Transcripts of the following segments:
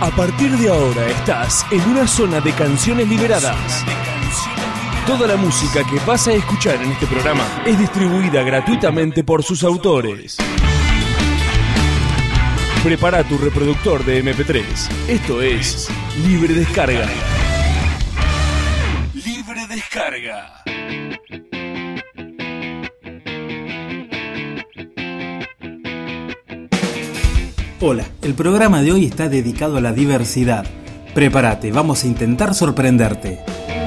A partir de ahora estás en una zona de canciones liberadas. Toda la música que vas a escuchar en este programa es distribuida gratuitamente por sus autores. Prepara tu reproductor de MP3. Esto es Libre Descarga. Libre Descarga. Hola, el programa de hoy está dedicado a la diversidad. Prepárate, vamos a intentar sorprenderte.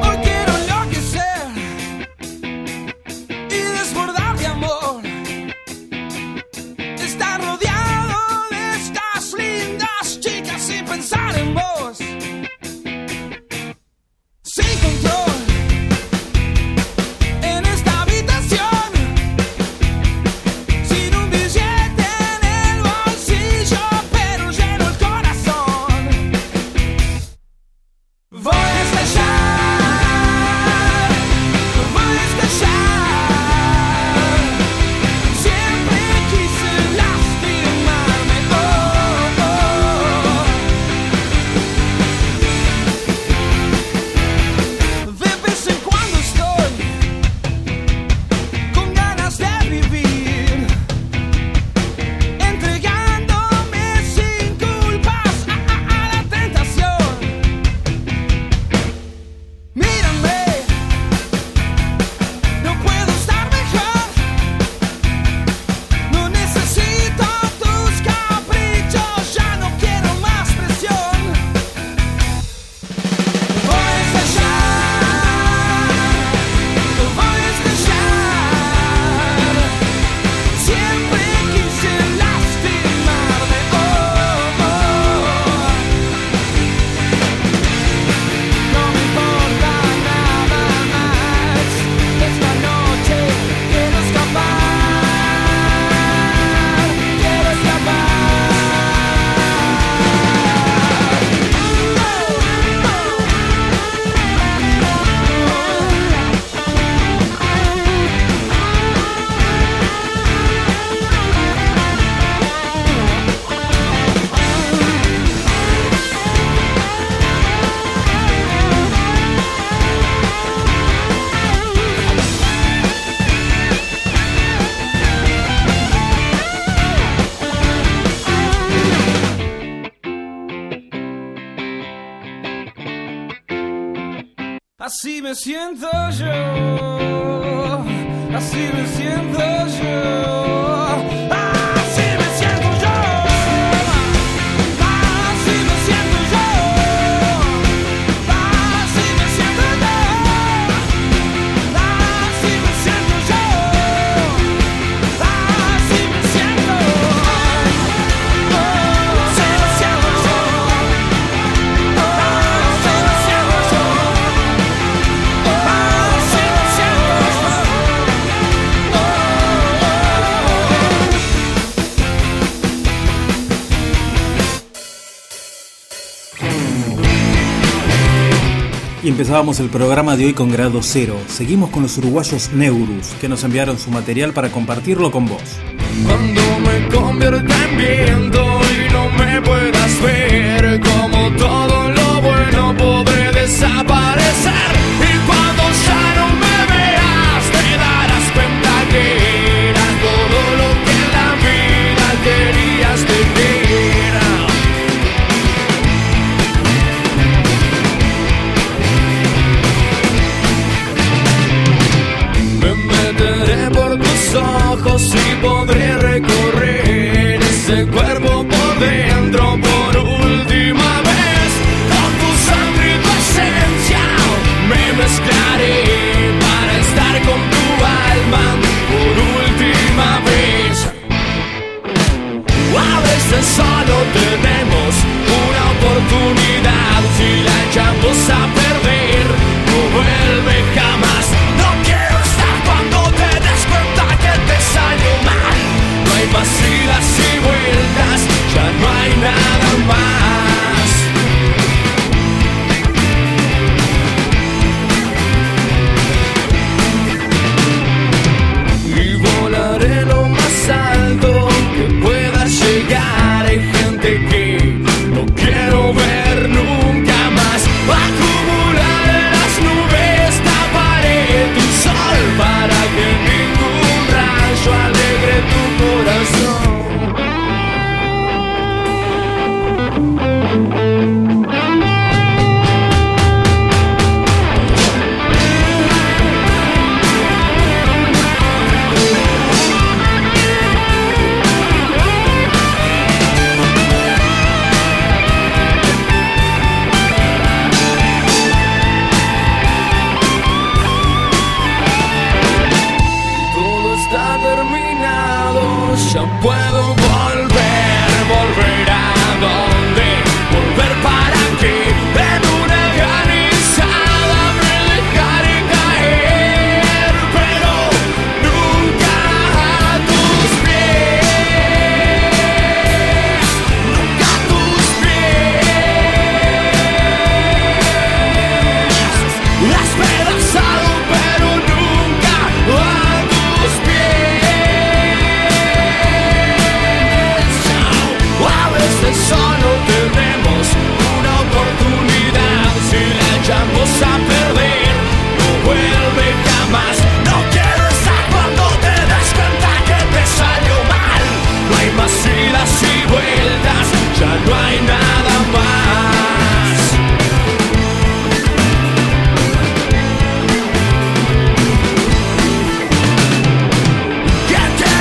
Así me siento yo, así me siento yo. Y empezábamos el programa de hoy con Grado Cero. Seguimos con los uruguayos Neurus, que nos enviaron su material para compartirlo con vos. Cuando me convierta en viento y no me puedas ver, como todo lo bueno podré desaparecer. Y cuando ya no me veas, te darás cuenta que era todo lo que en la vida querías tener. Ojos y podré recorrer ese cuerpo por dentro por última vez. Con tu sangre y tu esencia me mezclaré para estar con tu alma por última vez. A veces solo tenemos una oportunidad, si la echamos a perder no vuelve jamás. No quiero estar cuando te des cuenta que te salió mal. No hay más idas y vueltas, ya no hay nada más. Y volaré lo más alto que pueda llegar. Hay gente que no quiero ver. y vueltas, ya no hay nada más. Que te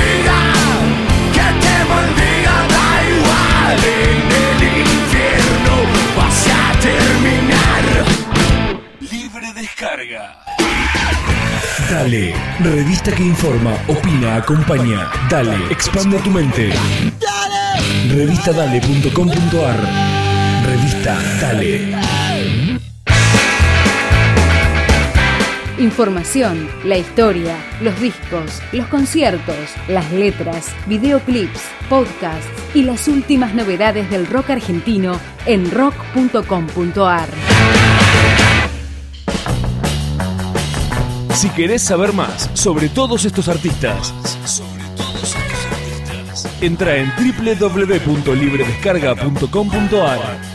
maldiga, da igual, en el infierno vas a terminar. Libre descarga. Dale, revista que informa, opina, acompaña. Dale, expande tu mente. Dale. Revistadale.com.ar. Revista Dale. Información, la historia, los discos, los conciertos, las letras, videoclips, podcasts y las últimas novedades del rock argentino en rock.com.ar. Si querés saber más sobre todos estos artistas, entra en www.libredescarga.com.ar.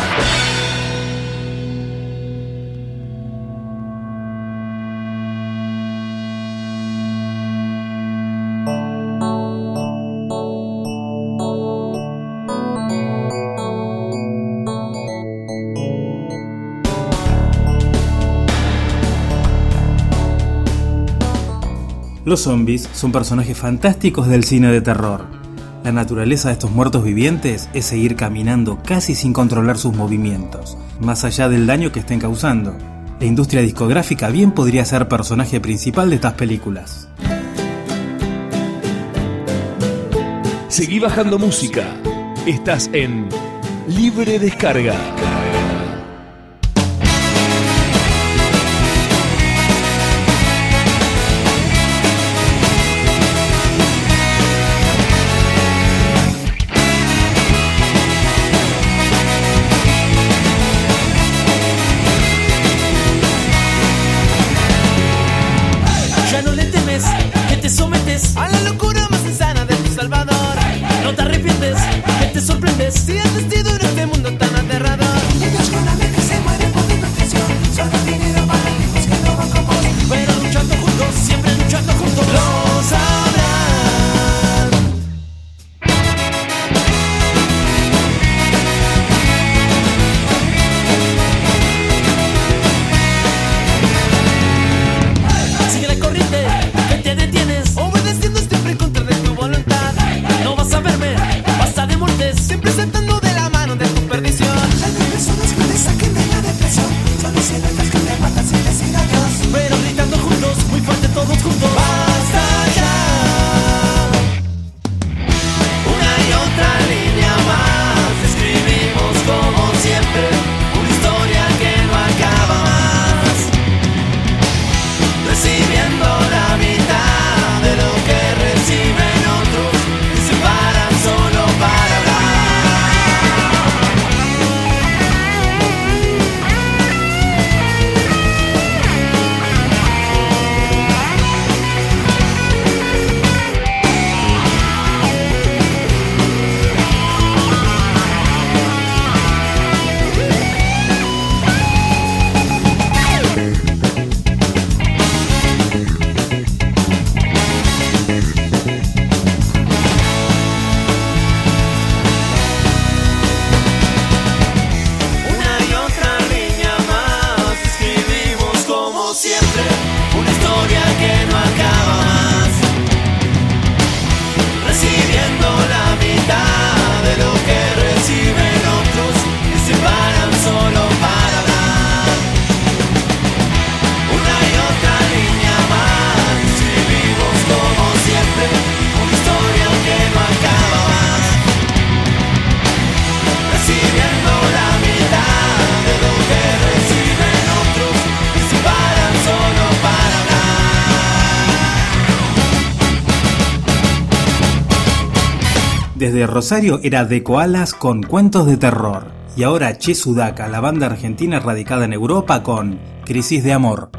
Los zombies son personajes fantásticos del cine de terror. La naturaleza de estos muertos vivientes es seguir caminando casi sin controlar sus movimientos, más allá del daño que estén causando. La industria discográfica bien podría ser personaje principal de estas películas. Seguí bajando música. Estás en Libre Descarga. Ya no le temes, que te sometes a la locura más insana de tu Salvador. No te arrepientes, que te sorprendes si has vestido en este mundo tan aterrador. Niños con la mente se mueren por desnutrición, solo dinero para hijos que no van con vos. Pero luchando juntos, siempre luchando juntos, lo sabrán. Sigue la corriente, que te detienes, obedeciendo siempre en contra de tu voluntad. No vas a verme, basta de muertes, siempre saltando de la mano de tu perdición. Hay personas que te saquen de la depresión, son los silencios que te matan sin decir adiós. Pero gritando juntos, muy fuerte todos juntos. ¡Basta ya! Una y otra línea más, escribimos como siempre, una historia que no acaba más. Recibiendo la mitad de lo que reciben otros, y se paran solo para hablar. Una y otra línea más, escribimos como siempre, una historia que no acaba más. Recibiendo la mitad de lo que reciben otros, y se paran solo para hablar. Una y otra línea más, escribimos como siempre, una historia que no acaba más. Recibiendo la mitad de lo que reciben otros, y se paran solo para hablar. Desde Rosario era De Koalas con Cuentos de Terror. Y ahora Che Sudaca, la banda argentina radicada en Europa, con Crisis de Amor.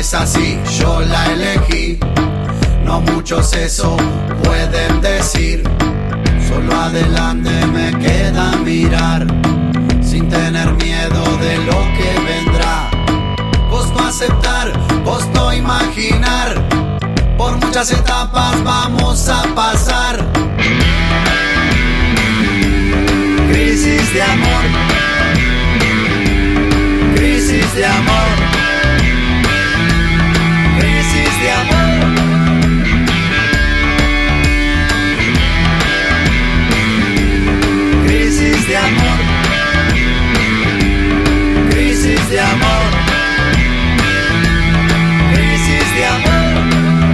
es así, yo la elegí. No muchos eso pueden decir. Solo adelante me queda mirar, sin tener miedo de lo que vendrá. Costo aceptar, costo imaginar. Por muchas etapas vamos a pasar. Crisis de amor. Crisis de amor. Crisis de amor. Crisis de amor. Crisis de amor. Crisis de amor.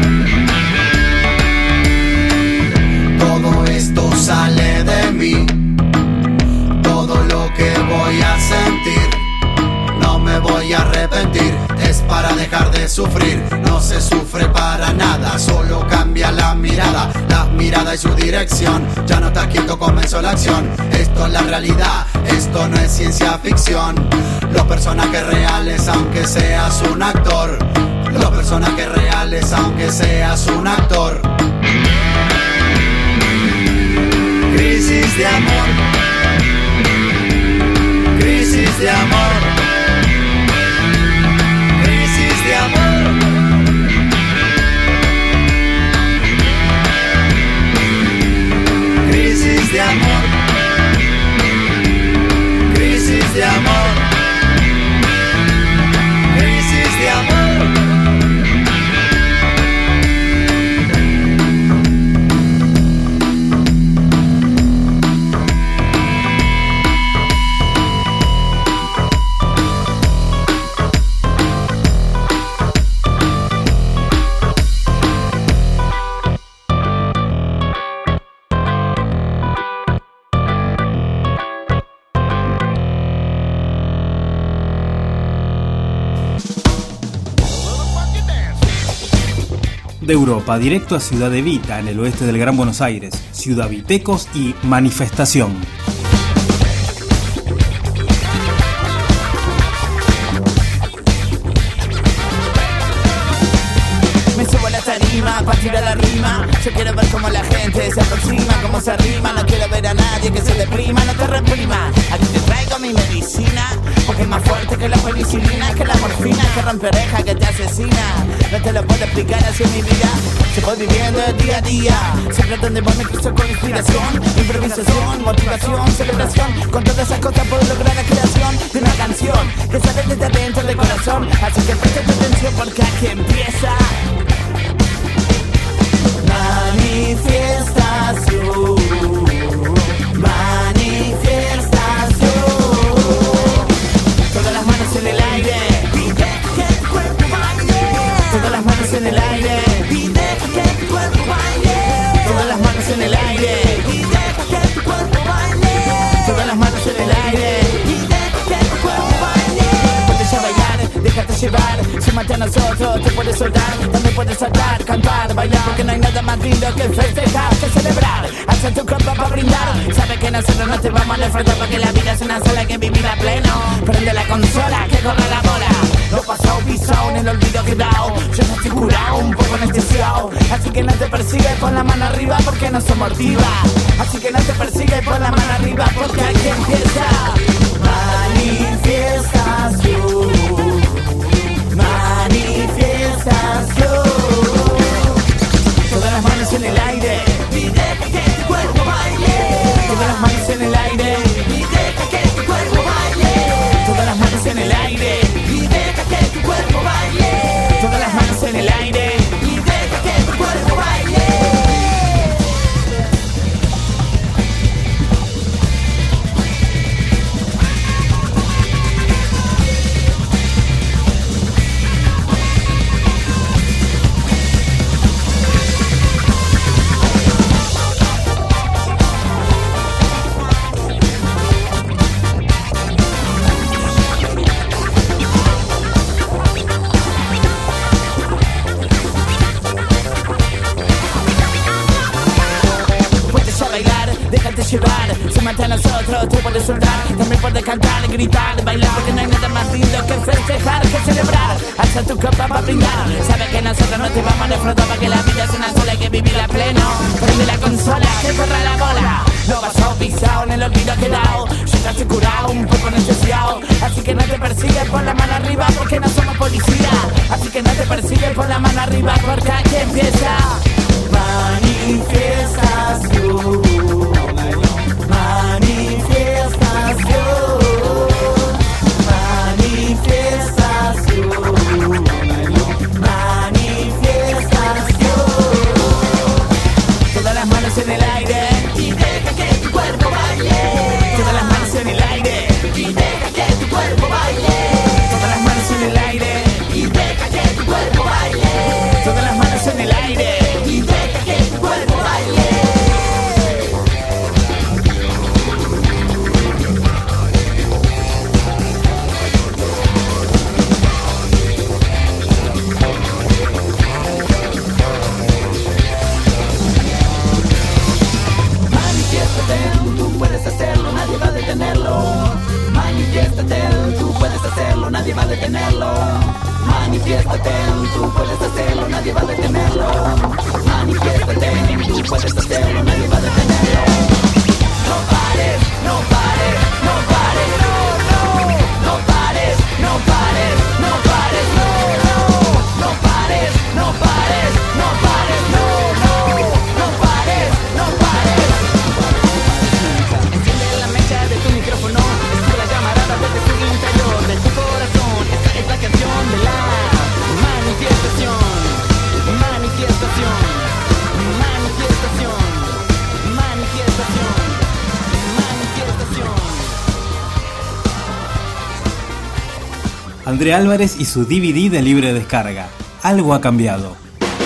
Todo esto sale de mí. Todo lo que voy a sentir, no me voy a arrepentir. Es para dejar de sufrir. No se sufre para nada, solo cambia la mirada y su dirección. Ya no está quieto, comenzó la acción. Esto es la realidad, esto no es ciencia ficción. Los personajes reales aunque seas un actor. Los personajes reales aunque seas un actor. Crisis de amor. Crisis de amor. Crisis de amor. Crisis de amor. Crisis de amor. Crisis de amor. De Europa, directo a Ciudad Evita, en el oeste del Gran Buenos Aires, Ciudad Vitecos y Manifestación. Me subo a la tarima para tirar la rima. Yo quiero ver cómo la gente se aproxima, cómo se arrima. No quiero ver a nadie que se deprima, no te reprima. Aquí te traigo mi medicina, porque es más fuerte que la penicilina, que la morfina, que rompe oreja, que te asesina. No te lo puedo explicar así en mi vida. Se voy viviendo el día a día, siempre donde voy me cruzo con inspiración, improvisación, motivación, celebración. Con todas esas cosas puedo lograr la creación de una canción que sale desde dentro del corazón. Así que presta atención porque aquí empieza manifestación. Manifestación. Todas las manos en el aire, pide que tu cuerpo baile. Todas las manos en el aire, pide que tu cuerpo baile. Todas las manos en el aire, pide que tu cuerpo baile. Todas las manos en el aire, pide que tu cuerpo baile. Puedes ya bailar, déjate llevar, súmate a nosotros, te puedes soltar, también puedes saltar, cantar, bailar, porque no hay nada más lindo que festejar, que celebrar. Alza tu copa para brindar, sabes que nosotros no te vamos a defraudar, porque la vida es una sola, hay que vivir a pleno. Prende la consola, que corra la bola. Lo pasado pisado, en el olvido quedado. Yo no estoy curado, un poco anestesiado. Así que no te persigue, pon la mano arriba, porque no somos divas. Así que no te persigue, pon la mano arriba, porque aquí empieza manifestación. Manifestación. Todas las manos en el aire, pide que tu cuerpo baile. Todas las manos en el aire, pide que tu cuerpo baile. Todas las manos en el aire, pide que tu cuerpo baile. Todas las manos en el aire, pide que tu cuerpo baile. Llevar, súmate a nosotros, tú puedes soltar, también puedes cantar, gritar, bailar, porque no hay nada más lindo que festejar. dejar que celebrar. Alza tu copa para brindar. Sabe que nosotros no te vamos a defraudar, porque la vida es una sola, hay que vivirla a pleno. Prende la consola, que corra la bola. No vas a pisado, en el olvido quedado. Llegaste curado, un poco necesitado. Así que no te persigues, pon la mano arriba, porque no somos policía. Así que no te persigues, pon la mano arriba, porque aquí empieza manifestación. En el aire y deja que tu cuerpo baile. Todas las manos en el aire y deja que tu cuerpo baile. Todas las manos en el aire y deja que tu cuerpo baile. Todas las manos en el aire y deja que tu cuerpo baile. Tú puedes hacerlo, nadie va a detenerlo. Manifiéstate, tú puedes hacerlo, nadie va a detenerlo. Manifiéstate, tú puedes hacerlo, nadie va a detenerlo. Manifiéstate, tú puedes hacerlo, nadie va a detenerlo. No pares, no pares, no pares, no, no. No pares, no pares, no pares, no, no. No pares, no pares, no pares, no, no. No pares, no pares. Enciende la mecha de tu micrófono, escucha la llamarada desde tu interior, de tu corazón. Esta es la canción de la manifestación. Manifestación, manifestación, manifestación, manifestación. Andrea Álvarez y su DVD de libre descarga. Algo ha cambiado.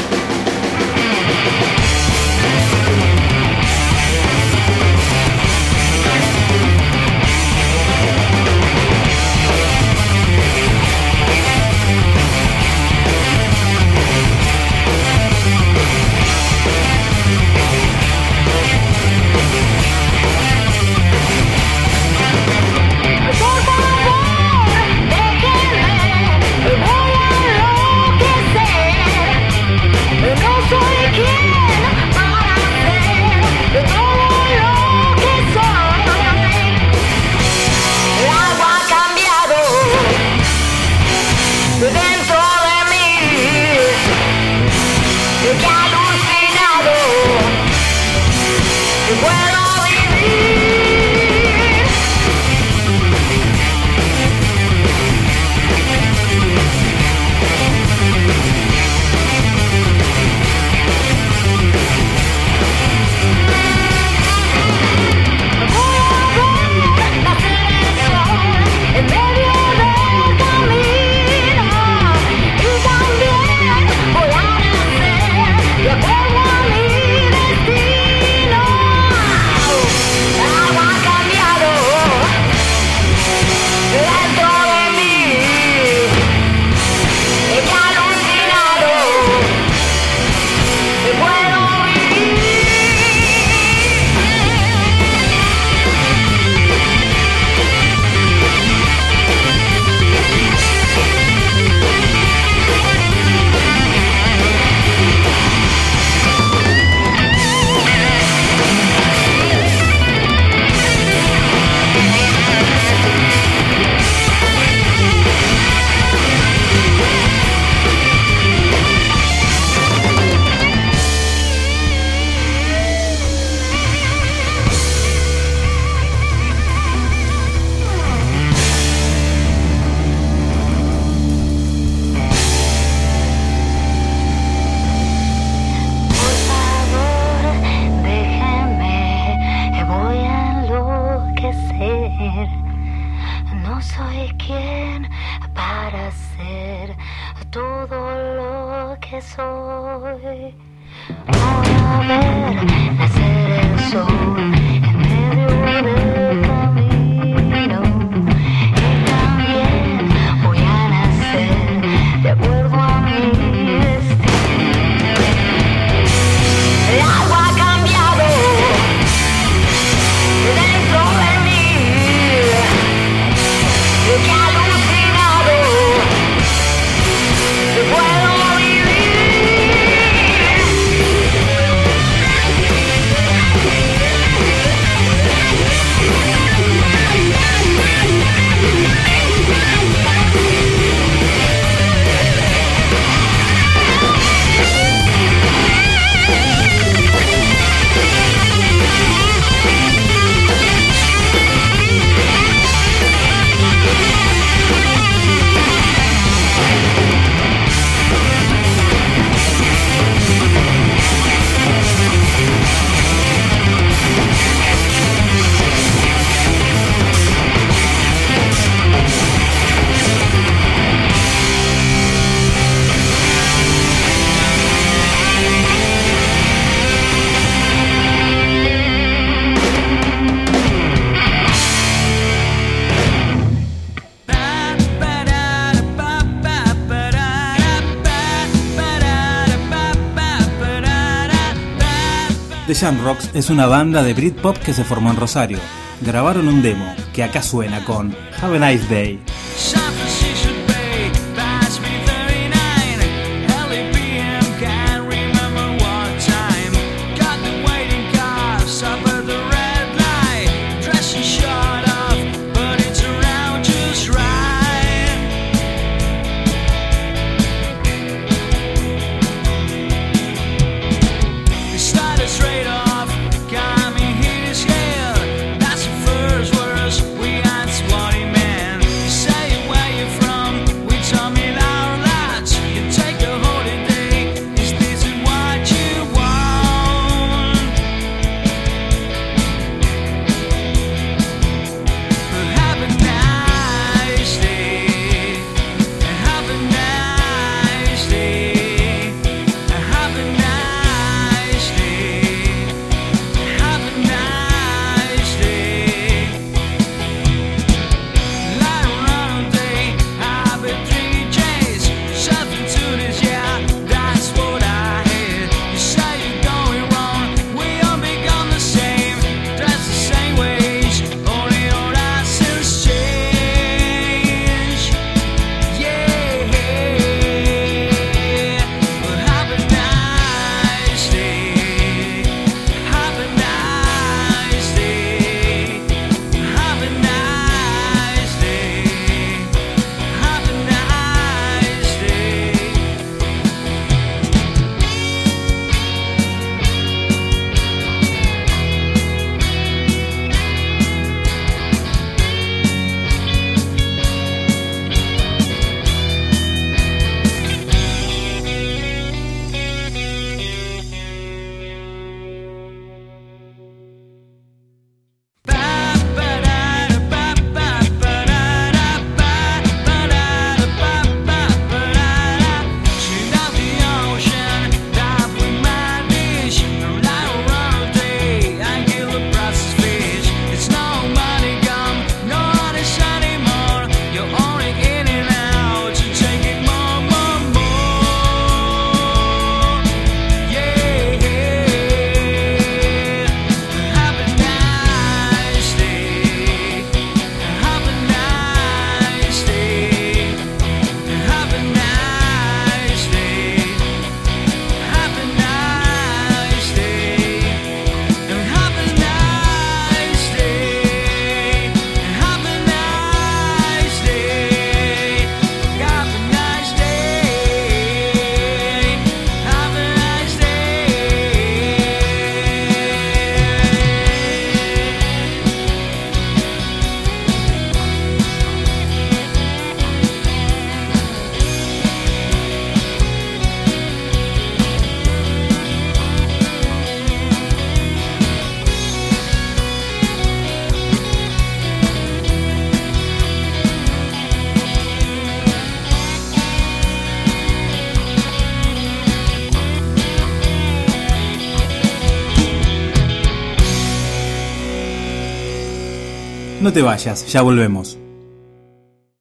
soy. Voy a ver nacer el sol en medio del camino. Y también voy a nacer de acuerdo a mi destino. El agua ha cambiado dentro de mí. Yo que he alucinado. The Jamrocks es una banda de Britpop que se formó en Rosario. Grabaron un demo que acá suena con Have a Nice Day. No te vayas, ya volvemos.